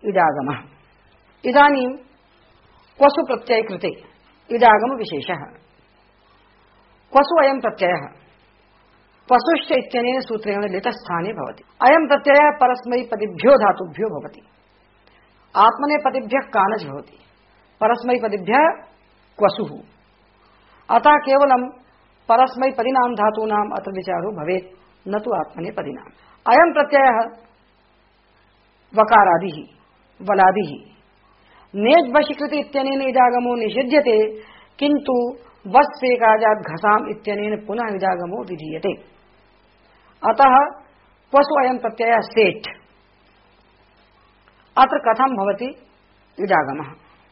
इडागमः। इदानीं क्वसु प्रत्यय कृते इडागम विशेषः। क्वसु अयं प्रत्ययः क्वसुश्च इत्यनेन सूत्रेण लिटस्थाने भवति। अयं प्रत्ययः परस्मैपदिभ्यो धातुभ्यो भवति। आत्मनेपदिभ्यः कानज् भवति, परस्मैपदिभ्यः क्वसुः। अतः केवलं परस्मैपदिनां धातूनाम् अत्र विचारो भवेत्, न तु आत्मनेपदिनाम्। अयं प्रत्ययः वकारादिः वलादिः नेज् वशीकृति इत्यनेन इडागमो निषिध्यते, किन्तु वस्वेकाजात् घसाम् इत्यनेन पुनः इडागमो विधीयते। अतः क्वसु अयं प्रत्ययः सेट्। अत्र कथं भवति इडागमः?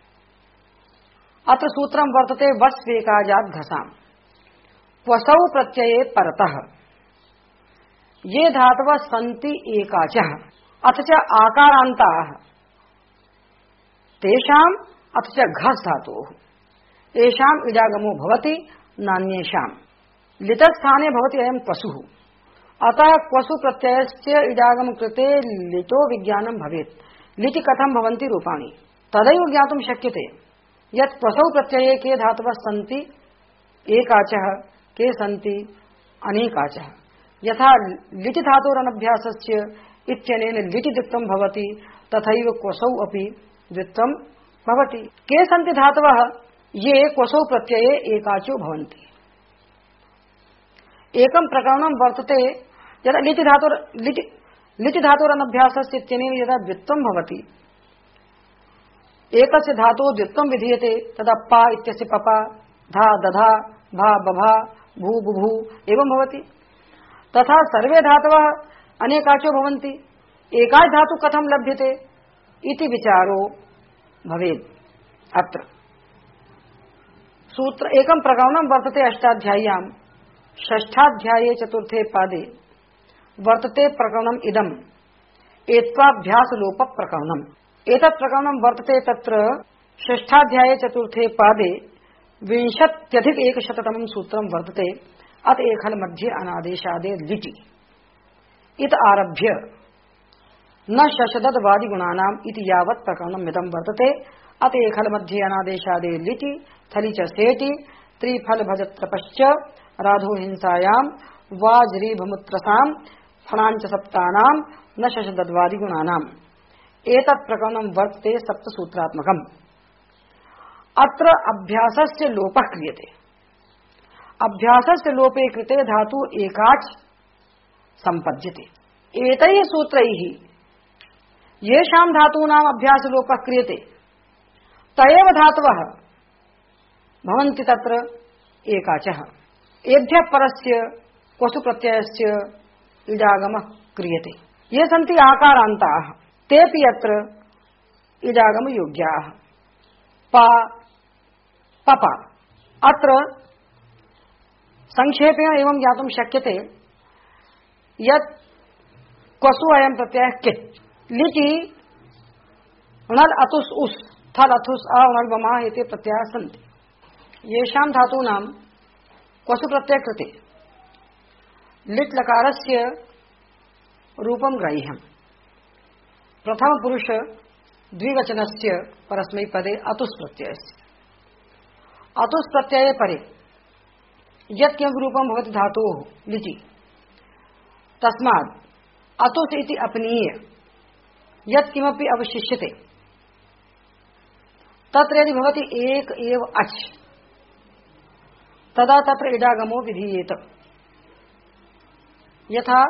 अत्र सूत्रं वर्तते वस्वेकाजात् घसाम्। क्वसौ प्रत्यये परतः ये धातवः सन्ति एकाचः अथ च आकारान्ताः तेषाम् अथ च घस् धातोः येषाम् इडागमो भवति, नान्येषाम्। लिटस्थाने भवति अयं क्वसुः। अतः क्वसु प्रत्ययस्य इडागम कृते लिटो विज्ञानं भवेत्। लिटि कथं भवन्ति रूपाणि तदैव ज्ञातुं शक्यते यत् क्वसौ प्रत्यये के धातवः सन्ति एकाचः, के सन्ति अनेकाचः। यथा लिटि धातोरनभ्यासस्य इत्यनेन लिटि द्वित्वं भवति, तथैव क्वसौ अपि द्वित्वं भवति। के सन्ति धातवः ये क्वसौ प्रत्यये एकाचो भवन्ति। एकं प्रकरणं वर्तते यदा लिटि धातोरनभ्यासस्य इत्यनेन यदा द्वित्वं भवति, एकस्य धातोः द्वित्वं विधीयते, तदा पा इत्यस्य पपा, धा दधा, भा बभा, भू बुभू एवं भवति। तथा सर्वे धातवः अनेकाचो भवन्ति, एकाच धातु कथं लभ्यते इति विचारो भवेत्। अत्र सूत्र एकं प्रकरणं वर्तते अष्टाध्याय्यां षष्ठाध्याये चतुर्थे पादे वर्तते प्रकरणम् इदम् एत्वाभ्यासलोप प्रकरणम्। एतत् प्रकरणं वर्तते तत्र षष्ठाध्याये चतुर्थे पादे 20+100तमं सूत्रं वर्तते। अत एखल मध्ये अनादेशादे लिटि इत आरभ्य न शशदद्वादिगुणानाम् इति यावत् प्रकरणम् इदं वर्तते। अत एखल मध्ये अनादेशादे लिटि थलि च सेटि त्रिफल भजत्रपश्च राधो हिंसायां वाज्रीभमुत्रसाम् फणाञ्च सप्तानां न शशदद्वादिगुणानाम्। एतत् प्रकरणं वर्तते सप्तसूत्रात्मकम्। अत्र अभ्यासस्य लोपः क्रियते। अभ्यासस्य लोपे कृते धातु एकाच् सम्पद्यते। एतैः सूत्रैः येषां धातूनाम् अभ्यासलोपः क्रियते तयेव धातवः भवन्ति तत्र एकाचः। एभ्यः परस्य क्वसु प्रत्ययस्य इडागमः क्रियते। ये सन्ति आकारान्ताः तेऽपि अत्र इडागमयोग्याः। पा पपा। अत्र संक्षेपेण एवं ज्ञातुं शक्यते यत् क्वसु अयं प्रत्ययः कित्। लिटि णल् अतुस् उस् थल् अथुस् अ णल् वमा एते प्रत्ययाः सन्ति। येषां धातूनां क्वसु प्रत्यय कृते लिट् लकारस्य रूपं ग्राह्यम्। प्रथम पुरुष द्विवचनस्य परस्मैपदे अतुस् प्रत्ययस्य। अतुस् प्रत्यये परे यत्किमपि रूपं भवति धातोः लिटि, तस्मात् अतुस् इति अपनीय यत्किमपि अवशिष्यते तत्र यदि भवति एक एव अच्, तदा तत्र इडागमो विधीयेत। यथा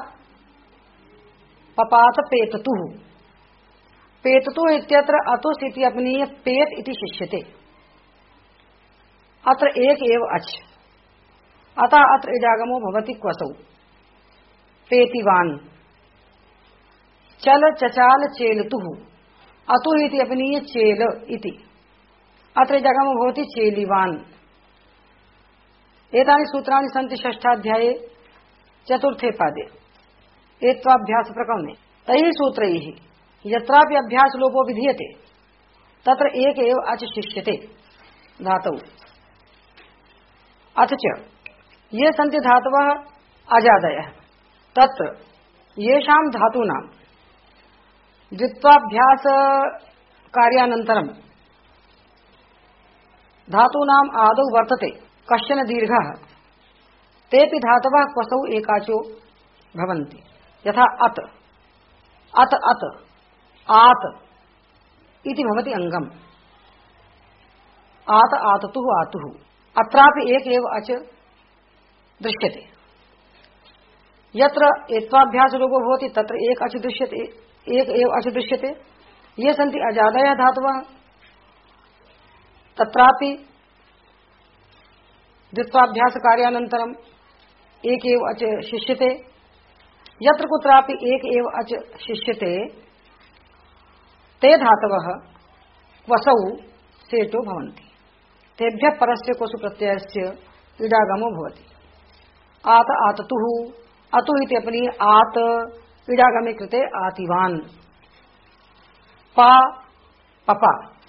पपात पेततुः। पेततुः इत्यत्र अतुस् इति अपनीय पेत इति शिष्यते। अत्र एक एव अच्, अतः अत्र इडागमो भवति क्वसौ। पेतिवान्। चल चचाल चेलतुः। अतुः इति अपनीय चेल इति, अत्र इडागमो भवति चेलिवान्। एतानि सूत्राणि सन्ति षष्ठाध्याये चतुर्थे पादे एत्वाभ्यास प्रकरणे। तैः सूत्रैः यत्रापि अभ्यासलोपो विधीयते तत्र एक एव अच् शिष्यते धातौ। अथ च ये सन्ति धातवः अजादयः तत्र येषां धातूनां द्वित्वाभ्यास कार्यानन्तरं धातूनाम् आदौ वर्तते कश्चन दीर्घः तेऽपि धातवः क्वसौ एकाचो भवन्ति यथा अत अत अत आत इति भवति अङ्गम् आत आततुः आतुः अत्रापि एक एव अच दृश्यते यत्र एत्वाभ्यास लोपो भवति तत्र एक अच दृश्यते एक एव अच दृश्यते ये सन्ति अजादयः धातवः तत्रापि द्वित्वाभ्यास कार्यानन्तरम् एक एव अच शिष्यते यत्र कुत्रापि एक एव अच शिष्यते ते धातवः क्वसौ सेटो भवन्ति तेभ्यः परस्य क्वसु प्रत्ययस्य इडागमो भवति आत आततुः अतु इति अपनी आत इडागमे कृते आतिवान् पा पपा